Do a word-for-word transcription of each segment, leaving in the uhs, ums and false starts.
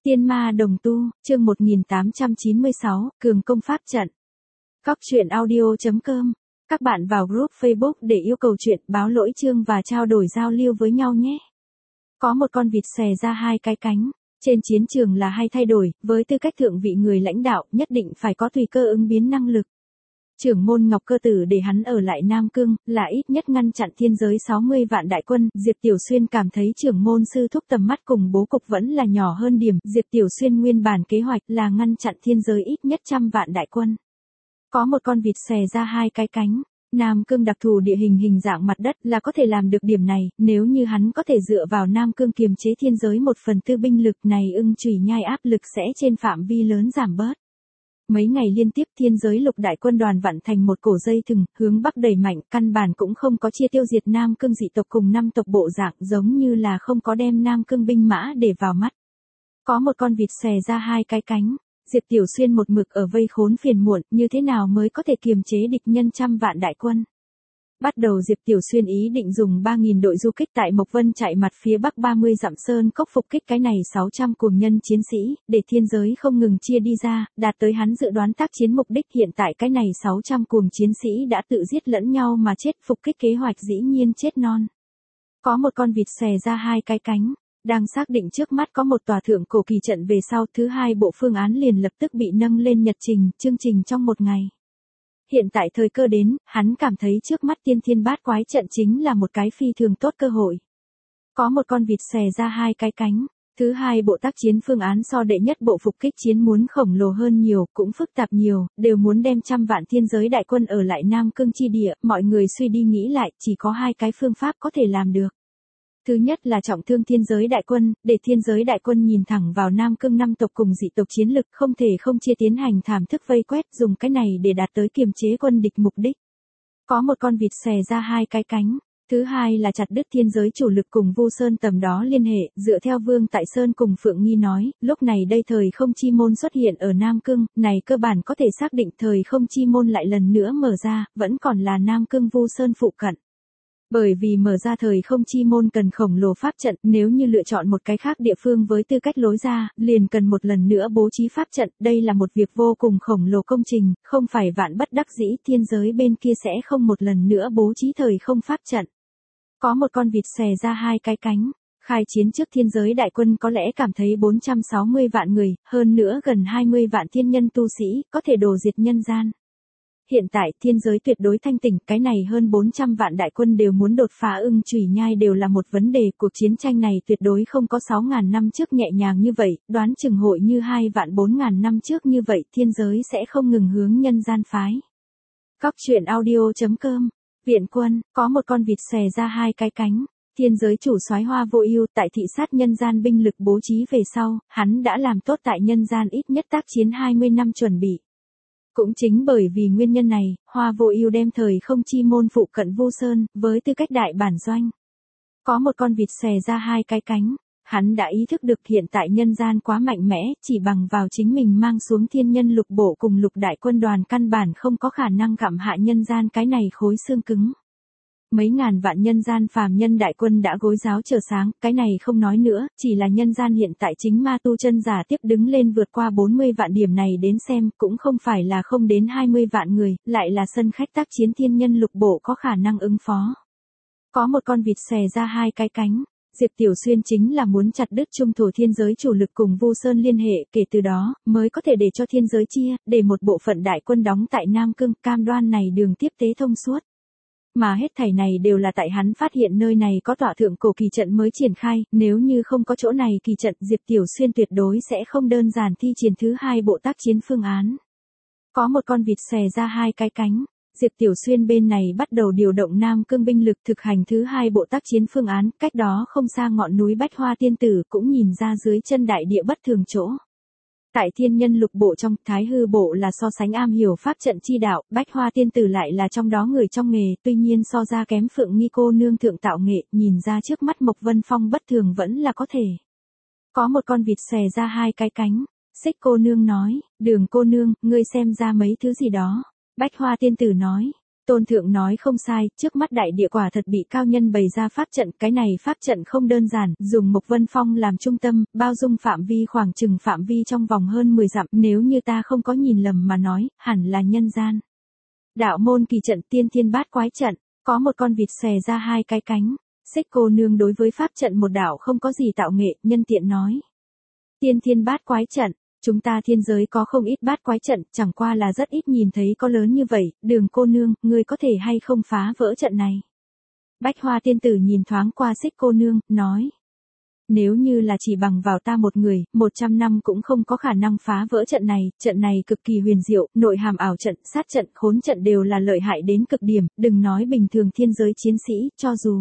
Tiên ma đồng tu, chương một nghìn tám trăm chín mươi sáu, Cường công pháp trận. Góc truyện audio chấm com. Các bạn vào group Facebook để yêu cầu chuyện, báo lỗi chương và trao đổi giao lưu với nhau nhé. Có một con vịt xòe ra hai cái cánh. Trên chiến trường là hay thay đổi, với tư cách thượng vị người lãnh đạo, nhất định phải có tùy cơ ứng biến năng lực. Trưởng môn Ngọc Cơ Tử để hắn ở lại Nam Cương, là ít nhất ngăn chặn thiên giới sáu mươi vạn đại quân. Diệp Tiểu Xuyên cảm thấy trưởng môn sư thúc tầm mắt cùng bố cục vẫn là nhỏ hơn điểm. Diệp Tiểu Xuyên nguyên bản kế hoạch là ngăn chặn thiên giới ít nhất trăm vạn đại quân. Có một con vịt xòe ra hai cái cánh. Nam Cương đặc thù địa hình hình dạng mặt đất là có thể làm được điểm này, nếu như hắn có thể dựa vào Nam Cương kiềm chế thiên giới một phần tư binh lực này, ưng chùy nhai áp lực sẽ trên phạm vi lớn giảm bớt. Mấy ngày liên tiếp thiên giới lục đại quân đoàn vặn thành một cổ dây thừng, hướng bắc đẩy mạnh, căn bản cũng không có chia tiêu diệt Nam Cương dị tộc cùng năm tộc bộ dạng, giống như là không có đem Nam Cương binh mã để vào mắt. Có một con vịt xòe ra hai cái cánh. Diệp Tiểu Xuyên một mực ở vây khốn phiền muộn, như thế nào mới có thể kiềm chế địch nhân trăm vạn đại quân. Bắt đầu Diệp Tiểu Xuyên ý định dùng ba nghìn đội du kích tại Mộc Vân chạy mặt phía bắc ba mươi dặm sơn cốc phục kích cái này sáu trăm cuồng nhân chiến sĩ, để thiên giới không ngừng chia đi ra, đạt tới hắn dự đoán tác chiến mục đích. Hiện tại cái này sáu trăm cuồng chiến sĩ đã tự giết lẫn nhau mà chết, phục kích kế hoạch dĩ nhiên chết non. Có một con vịt xòe ra hai cái cánh. Đang xác định trước mắt có một tòa thượng cổ kỳ trận về sau, thứ hai bộ phương án liền lập tức bị nâng lên nhật trình, chương trình trong một ngày. Hiện tại thời cơ đến, hắn cảm thấy trước mắt tiên thiên bát quái trận chính là một cái phi thường tốt cơ hội. Có một con vịt xòe ra hai cái cánh. Thứ hai bộ tác chiến phương án so đệ nhất bộ phục kích chiến muốn khổng lồ hơn nhiều, cũng phức tạp nhiều, đều muốn đem trăm vạn thiên giới đại quân ở lại Nam Cương chi địa. Mọi người suy đi nghĩ lại, chỉ có hai cái phương pháp có thể làm được. Thứ nhất là trọng thương thiên giới đại quân, để thiên giới đại quân nhìn thẳng vào Nam Cương năm tộc cùng dị tộc chiến lực, không thể không chia tiến hành thảm thức vây quét, dùng cái này để đạt tới kiềm chế quân địch mục đích. Có một con vịt xòe ra hai cái cánh. Thứ hai là chặt đứt thiên giới chủ lực cùng Vu Sơn tầm đó liên hệ, dựa theo Vương Tại Sơn cùng Phượng Nghi nói, lúc này đây thời không chi môn xuất hiện ở Nam Cương, này cơ bản có thể xác định thời không chi môn lại lần nữa mở ra, vẫn còn là Nam Cương Vu Sơn phụ cận. Bởi vì mở ra thời không chi môn cần khổng lồ pháp trận, nếu như lựa chọn một cái khác địa phương với tư cách lối ra, liền cần một lần nữa bố trí pháp trận, đây là một việc vô cùng khổng lồ công trình, không phải vạn bất đắc dĩ thiên giới bên kia sẽ không một lần nữa bố trí thời không pháp trận. Có một con vịt xòe ra hai cái cánh. Khai chiến trước thiên giới đại quân có lẽ cảm thấy bốn trăm sáu mươi vạn người, hơn nữa gần hai mươi vạn thiên nhân tu sĩ, có thể đổ diệt nhân gian. Hiện tại thiên giới tuyệt đối thanh tỉnh, cái này hơn bốn trăm vạn đại quân đều muốn đột phá ưng chùy nhai đều là một vấn đề. Cuộc chiến tranh này tuyệt đối không có sáu ngàn năm trước nhẹ nhàng như vậy, đoán chừng hội như hai vạn bốn ngàn năm trước như vậy, thiên giới sẽ không ngừng hướng nhân gian phái. Góc truyện audio chấm com. Viện quân, có một con vịt xòe ra hai cái cánh. Thiên giới chủ soái Hoa Vô Ưu tại thị sát nhân gian binh lực bố trí về sau, hắn đã làm tốt tại nhân gian ít nhất tác chiến hai mươi năm chuẩn bị. Cũng chính bởi vì nguyên nhân này, Hoa Vô Ưu đem thời không chi môn phụ cận Vu Sơn, với tư cách đại bản doanh. Có một con vịt xòe ra hai cái cánh. Hắn đã ý thức được hiện tại nhân gian quá mạnh mẽ, chỉ bằng vào chính mình mang xuống thiên nhân lục bộ cùng lục đại quân đoàn căn bản không có khả năng gặm hạ nhân gian cái này khối xương cứng. Mấy ngàn vạn nhân gian phàm nhân đại quân đã gối giáo chờ sáng, cái này không nói nữa, chỉ là nhân gian hiện tại chính ma tu chân giả tiếp đứng lên vượt qua bốn mươi vạn điểm này đến xem, cũng không phải là không đến hai mươi vạn người, lại là sân khách tác chiến thiên nhân lục bộ có khả năng ứng phó. Có một con vịt xòe ra hai cái cánh. Diệp Tiểu Xuyên chính là muốn chặt đứt trung thổ thiên giới chủ lực cùng Vu Sơn liên hệ, kể từ đó, mới có thể để cho thiên giới chia, để một bộ phận đại quân đóng tại Nam Cương, cam đoan này đường tiếp tế thông suốt. Mà hết thảy này đều là tại hắn phát hiện nơi này có tọa thượng cổ kỳ trận mới triển khai, nếu như không có chỗ này kỳ trận, Diệp Tiểu Xuyên tuyệt đối sẽ không đơn giản thi triển thứ hai bộ tác chiến phương án. Có một con vịt xòe ra hai cái cánh. Diệp Tiểu Xuyên bên này bắt đầu điều động Nam Cương binh lực thực hành thứ hai bộ tác chiến phương án, cách đó không xa ngọn núi Bách Hoa Tiên Tử cũng nhìn ra dưới chân đại địa bất thường chỗ. Tại thiên nhân lục bộ trong, Thái Hư bộ là so sánh am hiểu pháp trận chi đạo, Bách Hoa Tiên Tử lại là trong đó người trong nghề, tuy nhiên so ra kém Phượng Nghi cô nương thượng tạo nghệ, nhìn ra trước mắt Mộc Vân Phong bất thường vẫn là có thể. Có một con vịt xòe ra hai cái cánh. Xích cô nương nói, Đường cô nương, ngươi xem ra mấy thứ gì đó. Bách Hoa Tiên Tử nói, Tôn thượng nói không sai, trước mắt đại địa quả thật bị cao nhân bày ra pháp trận, cái này pháp trận không đơn giản, dùng Mộc Vân Phong làm trung tâm, bao dung phạm vi khoảng chừng phạm vi trong vòng hơn mười dặm, nếu như ta không có nhìn lầm mà nói, hẳn là nhân gian. Đạo môn kỳ trận tiên thiên bát quái trận, có một con vịt xòe ra hai cái cánh. Xích cô nương đối với pháp trận một đạo không có gì tạo nghệ, nhân tiện nói. Tiên thiên bát quái trận, chúng ta thiên giới có không ít bát quái trận, chẳng qua là rất ít nhìn thấy có lớn như vậy, Đường cô nương, ngươi có thể hay không phá vỡ trận này. Bách Hoa tiên tử nhìn thoáng qua Xích cô nương, nói. Nếu như là chỉ bằng vào ta một người, một trăm năm cũng không có khả năng phá vỡ trận này, trận này cực kỳ huyền diệu, nội hàm ảo trận, sát trận, khốn trận đều là lợi hại đến cực điểm, đừng nói bình thường thiên giới chiến sĩ, cho dù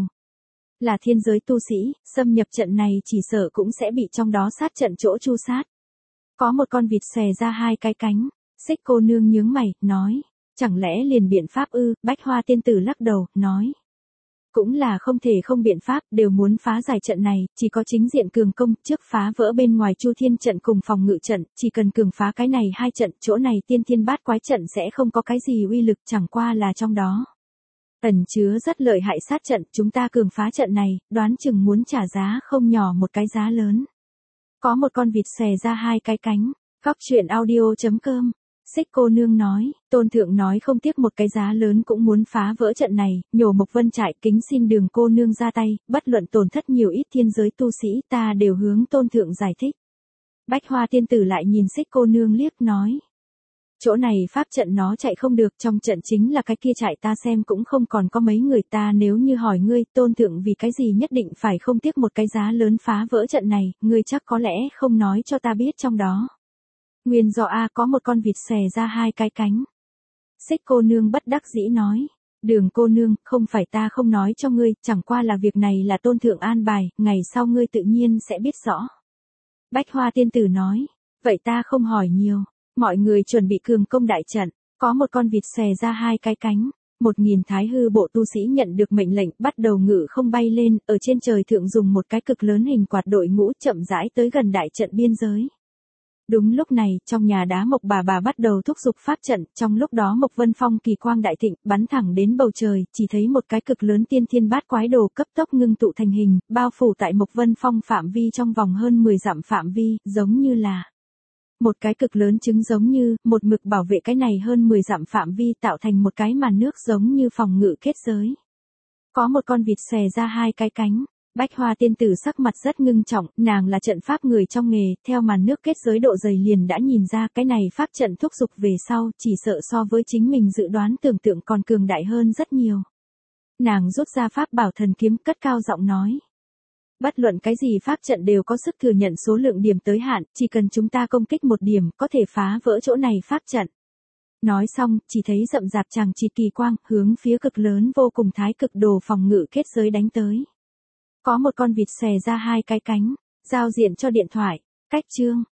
là thiên giới tu sĩ, xâm nhập trận này chỉ sợ cũng sẽ bị trong đó sát trận chỗ chu sát. Có một con vịt xòe ra hai cái cánh, Xích cô nương nhướng mày, nói, chẳng lẽ liền biện pháp ư? Bách Hoa tiên tử lắc đầu, nói. Cũng là không thể không biện pháp, đều muốn phá giải trận này, chỉ có chính diện cường công, trước phá vỡ bên ngoài Chu Thiên trận cùng phòng ngự trận, chỉ cần cường phá cái này hai trận, chỗ này tiên thiên bát quái trận sẽ không có cái gì uy lực, chẳng qua là trong đó ẩn chứa rất lợi hại sát trận, chúng ta cường phá trận này, đoán chừng muốn trả giá không nhỏ một cái giá lớn. Có một con vịt xòe ra hai cái cánh, góc truyện audio chấm com. Xích cô nương nói, Tôn thượng nói không tiếc một cái giá lớn cũng muốn phá vỡ trận này, nhổ Mộc Vân trại, kính xin Đường cô nương ra tay, bất luận tổn thất nhiều ít thiên giới tu sĩ, ta đều hướng Tôn thượng giải thích. Bách Hoa tiên tử lại nhìn Xích cô nương liếc, nói. Chỗ này pháp trận nó chạy không được, trong trận chính là cái kia chạy, ta xem cũng không còn có mấy người, ta nếu như hỏi ngươi, Tôn thượng vì cái gì nhất định phải không tiếc một cái giá lớn phá vỡ trận này, ngươi chắc có lẽ không nói cho ta biết trong đó. Nguyên do A có một con vịt xòe ra hai cái cánh. Xích cô nương bất đắc dĩ nói. Đường cô nương, không phải ta không nói cho ngươi, chẳng qua là việc này là Tôn thượng an bài, ngày sau ngươi tự nhiên sẽ biết rõ. Bách Hoa tiên tử nói. Vậy ta không hỏi nhiều. Mọi người chuẩn bị cường công đại trận. Có một con vịt xòe ra hai cái cánh. Một nghìn thái hư bộ tu sĩ nhận được mệnh lệnh, bắt đầu ngự không bay lên, ở trên trời thượng dùng một cái cực lớn hình quạt đội ngũ chậm rãi tới gần đại trận biên giới. Đúng lúc này, trong nhà đá Mộc bà bà bắt đầu thúc giục pháp trận, trong lúc đó Mộc Vân Phong kỳ quang đại thịnh, bắn thẳng đến bầu trời, chỉ thấy một cái cực lớn tiên thiên bát quái đồ cấp tốc ngưng tụ thành hình, bao phủ tại Mộc Vân Phong phạm vi trong vòng hơn mười dặm phạm vi, giống như là một cái cực lớn trứng, giống như một mực bảo vệ cái này hơn mười dặm phạm vi, tạo thành một cái màn nước giống như phòng ngự kết giới. Có một con vịt xòe ra hai cái cánh. Bách Hoa tiên tử sắc mặt rất ngưng trọng, nàng là trận pháp người trong nghề, theo màn nước kết giới độ dày liền đã nhìn ra cái này pháp trận thúc giục về sau, chỉ sợ so với chính mình dự đoán tưởng tượng còn cường đại hơn rất nhiều. Nàng rút ra pháp bảo thần kiếm, cất cao giọng nói. Bất luận cái gì pháp trận đều có sức thừa nhận số lượng điểm tới hạn, chỉ cần chúng ta công kích một điểm, có thể phá vỡ chỗ này pháp trận. Nói xong, chỉ thấy rậm rạp chằng chịt kỳ quang, hướng phía cực lớn vô cùng thái cực đồ phòng ngự kết giới đánh tới. Có một con vịt xòe ra hai cái cánh, giao diện cho điện thoại, cách chương.